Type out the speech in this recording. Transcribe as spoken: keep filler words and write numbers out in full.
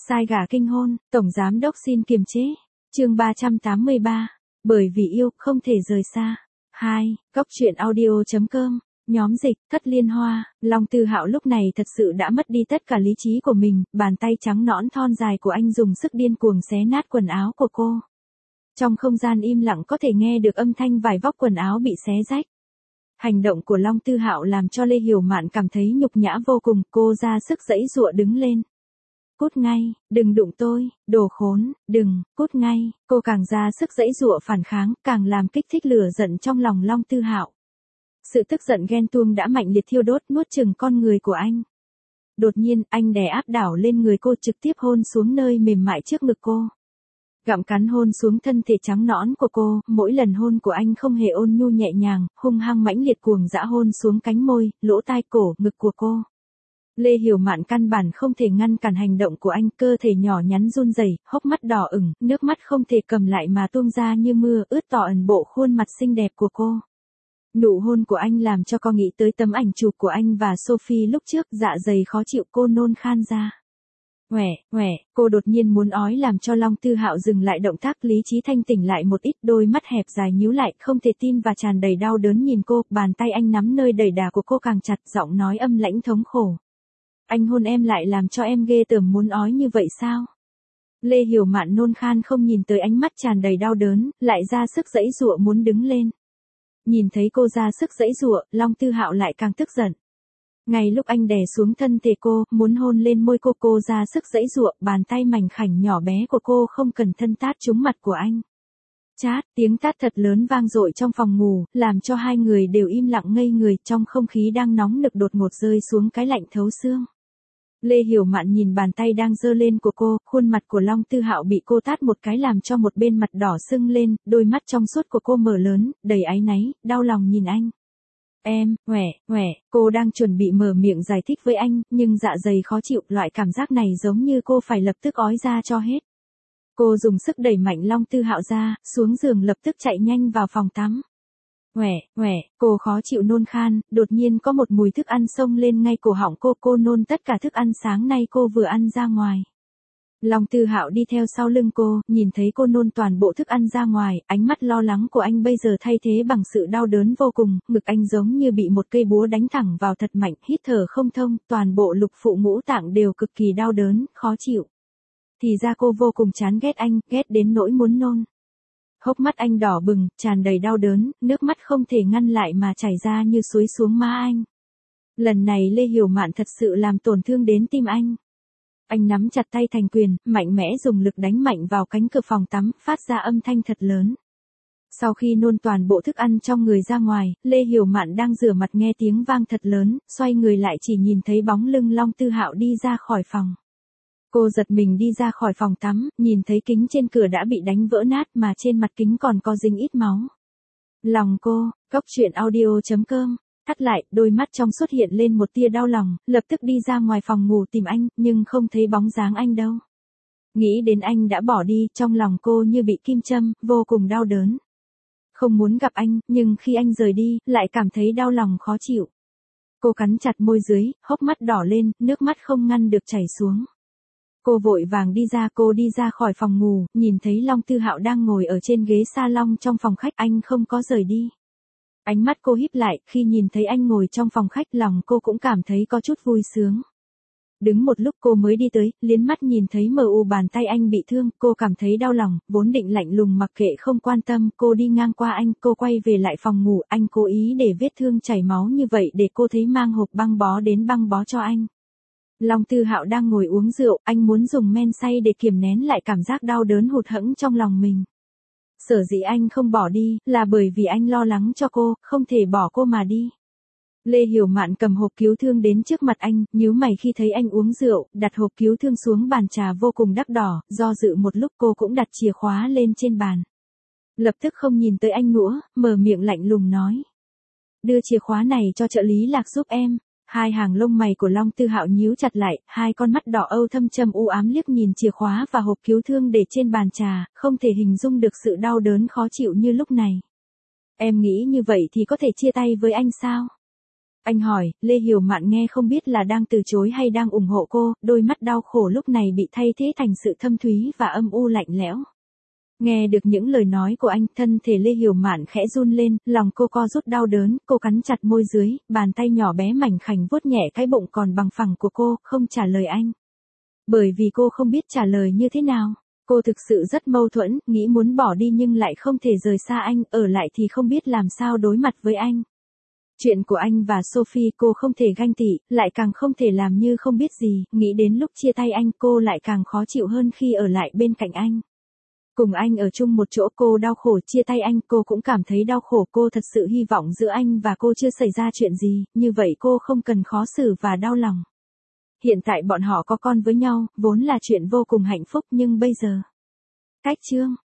Sai gả kinh hôn, Tổng Giám Đốc xin kiềm chế. Chương ba trăm tám mươi ba. Bởi vì yêu, không thể rời xa. hai. Góc truyện audio chấm com. Nhóm dịch, Thất Liên Hoa. Long Tư Hạo lúc này thật sự đã mất đi tất cả lý trí của mình, bàn tay trắng nõn thon dài của anh dùng sức điên cuồng xé nát quần áo của cô. Trong không gian im lặng có thể nghe được âm thanh vải vóc quần áo bị xé rách. Hành động của Long Tư Hạo làm cho Lê Hiểu Mạn cảm thấy nhục nhã vô cùng, cô ra sức giãy giụa đứng lên. Cút ngay, đừng đụng tôi, đồ khốn, đừng, cút ngay, cô càng ra sức giãy giụa phản kháng, càng làm kích thích lửa giận trong lòng Long Tư Hạo. Sự tức giận ghen tuông đã mạnh liệt thiêu đốt nuốt chửng con người của anh. Đột nhiên, anh đè áp đảo lên người cô trực tiếp hôn xuống nơi mềm mại trước ngực cô. Gặm cắn hôn xuống thân thể trắng nõn của cô, mỗi lần hôn của anh không hề ôn nhu nhẹ nhàng, hung hăng mãnh liệt cuồng dã hôn xuống cánh môi, lỗ tai cổ, ngực của cô. Lê Hiểu Mạn căn bản không thể ngăn cản hành động của anh, cơ thể nhỏ nhắn run rẩy, hốc mắt đỏ ửng, nước mắt không thể cầm lại mà tuôn ra như mưa, ướt tỏ ẩn bộ khuôn mặt xinh đẹp của cô. Nụ hôn của anh làm cho cô nghĩ tới tấm ảnh chụp của anh và Sophie lúc trước, dạ dày khó chịu, cô nôn khan ra. Ngoẻ, ngoẻ, cô đột nhiên muốn ói làm cho Long Tư Hạo dừng lại động tác, lý trí thanh tỉnh lại một ít, đôi mắt hẹp dài nhíu lại, không thể tin và tràn đầy đau đớn nhìn cô, bàn tay anh nắm nơi đẩy đà của cô càng chặt, giọng nói âm lãnh thống khổ. Anh hôn em lại làm cho em ghê tởm muốn ói như vậy sao? Lê Hiểu Mạn nôn khan không nhìn tới ánh mắt tràn đầy đau đớn, lại ra sức giãy giụa muốn đứng lên. Nhìn thấy cô ra sức giãy giụa, Long Tư Hạo lại càng tức giận. Ngay lúc anh đè xuống thân thể cô, muốn hôn lên môi cô, cô ra sức giãy giụa, bàn tay mảnh khảnh nhỏ bé của cô không cẩn thận tát trúng mặt của anh. Chát, tiếng tát thật lớn vang dội trong phòng ngủ, làm cho hai người đều im lặng ngây người, trong không khí đang nóng nực đột ngột rơi xuống cái lạnh thấu xương. Lê Hiểu Mạn nhìn bàn tay đang giơ lên của cô, khuôn mặt của Long Tư Hạo bị cô tát một cái làm cho một bên mặt đỏ sưng lên, đôi mắt trong suốt của cô mở lớn, đầy áy náy, đau lòng nhìn anh. Em, ngoẻ, ngoẻ, cô đang chuẩn bị mở miệng giải thích với anh, nhưng dạ dày khó chịu, loại cảm giác này giống như cô phải lập tức ói ra cho hết. Cô dùng sức đẩy mạnh Long Tư Hạo ra, xuống giường lập tức chạy nhanh vào phòng tắm. Ngoẻ, ngoẻ, cô khó chịu nôn khan, đột nhiên có một mùi thức ăn xông lên ngay cổ họng cô, cô nôn tất cả thức ăn sáng nay cô vừa ăn ra ngoài. Long Tư Hạo đi theo sau lưng cô, nhìn thấy cô nôn toàn bộ thức ăn ra ngoài, ánh mắt lo lắng của anh bây giờ thay thế bằng sự đau đớn vô cùng, ngực anh giống như bị một cây búa đánh thẳng vào thật mạnh, hít thở không thông, toàn bộ lục phủ ngũ tạng đều cực kỳ đau đớn, khó chịu. Thì ra cô vô cùng chán ghét anh, ghét đến nỗi muốn nôn. Hốc mắt anh đỏ bừng, tràn đầy đau đớn, nước mắt không thể ngăn lại mà chảy ra như suối xuống má anh. Lần này Lê Hiểu Mạn thật sự làm tổn thương đến tim anh. Anh nắm chặt tay thành quyền, mạnh mẽ dùng lực đánh mạnh vào cánh cửa phòng tắm, phát ra âm thanh thật lớn. Sau khi nôn toàn bộ thức ăn trong người ra ngoài, Lê Hiểu Mạn đang rửa mặt nghe tiếng vang thật lớn, xoay người lại chỉ nhìn thấy bóng lưng Long Tư Hạo đi ra khỏi phòng. Cô giật mình đi ra khỏi phòng tắm, nhìn thấy kính trên cửa đã bị đánh vỡ nát mà trên mặt kính còn có dính ít máu. Lòng cô, góc truyện audio chấm com. Thắt lại, đôi mắt trong xuất hiện lên một tia đau lòng, lập tức đi ra ngoài phòng ngủ tìm anh, nhưng không thấy bóng dáng anh đâu. Nghĩ đến anh đã bỏ đi, trong lòng cô như bị kim châm, vô cùng đau đớn. Không muốn gặp anh, nhưng khi anh rời đi, lại cảm thấy đau lòng khó chịu. Cô cắn chặt môi dưới, hốc mắt đỏ lên, nước mắt không ngăn được chảy xuống. Cô vội vàng đi ra, cô đi ra khỏi phòng ngủ, nhìn thấy Long Tư Hạo đang ngồi ở trên ghế salon trong phòng khách, anh không có rời đi. Ánh mắt cô híp lại, khi nhìn thấy anh ngồi trong phòng khách, lòng cô cũng cảm thấy có chút vui sướng. Đứng một lúc cô mới đi tới, liến mắt nhìn thấy mờ u bàn tay anh bị thương, cô cảm thấy đau lòng, vốn định lạnh lùng mặc kệ không quan tâm, cô đi ngang qua anh, cô quay về lại phòng ngủ, anh cố ý để vết thương chảy máu như vậy để cô thấy mang hộp băng bó đến băng bó cho anh. Long Tư Hạo đang ngồi uống rượu, anh muốn dùng men xay để kiềm nén lại cảm giác đau đớn hụt hẫng trong lòng mình. Sở dĩ anh không bỏ đi, là bởi vì anh lo lắng cho cô, không thể bỏ cô mà đi. Lê Hiểu Mạn cầm hộp cứu thương đến trước mặt anh, nhíu mày khi thấy anh uống rượu, đặt hộp cứu thương xuống bàn trà vô cùng đắt đỏ, do dự một lúc cô cũng đặt chìa khóa lên trên bàn. Lập tức không nhìn tới anh nữa, mở miệng lạnh lùng nói. Đưa chìa khóa này cho trợ lý Lạc giúp em. Hai hàng lông mày của Long Tư Hạo nhíu chặt lại, hai con mắt đỏ âu thâm trầm u ám liếc nhìn chìa khóa và hộp cứu thương để trên bàn trà, không thể hình dung được sự đau đớn khó chịu như lúc này. Em nghĩ như vậy thì có thể chia tay với anh sao? Anh hỏi, Lê Hiểu Mạn nghe không biết là đang từ chối hay đang ủng hộ cô, đôi mắt đau khổ lúc này bị thay thế thành sự thâm thúy và âm u lạnh lẽo. Nghe được những lời nói của anh, thân thể Lê Hiểu Mạn khẽ run lên, lòng cô co rút đau đớn, cô cắn chặt môi dưới, bàn tay nhỏ bé mảnh khảnh vuốt nhẹ cái bụng còn bằng phẳng của cô, không trả lời anh. Bởi vì cô không biết trả lời như thế nào. Cô thực sự rất mâu thuẫn, nghĩ muốn bỏ đi nhưng lại không thể rời xa anh, ở lại thì không biết làm sao đối mặt với anh. Chuyện của anh và Sophie cô không thể ganh tị, lại càng không thể làm như không biết gì, nghĩ đến lúc chia tay anh cô lại càng khó chịu hơn khi ở lại bên cạnh anh. Cùng anh ở chung một chỗ cô đau khổ, chia tay anh cô cũng cảm thấy đau khổ, cô thật sự hy vọng giữa anh và cô chưa xảy ra chuyện gì, như vậy cô không cần khó xử và đau lòng. Hiện tại bọn họ có con với nhau, vốn là chuyện vô cùng hạnh phúc nhưng bây giờ. Cách chương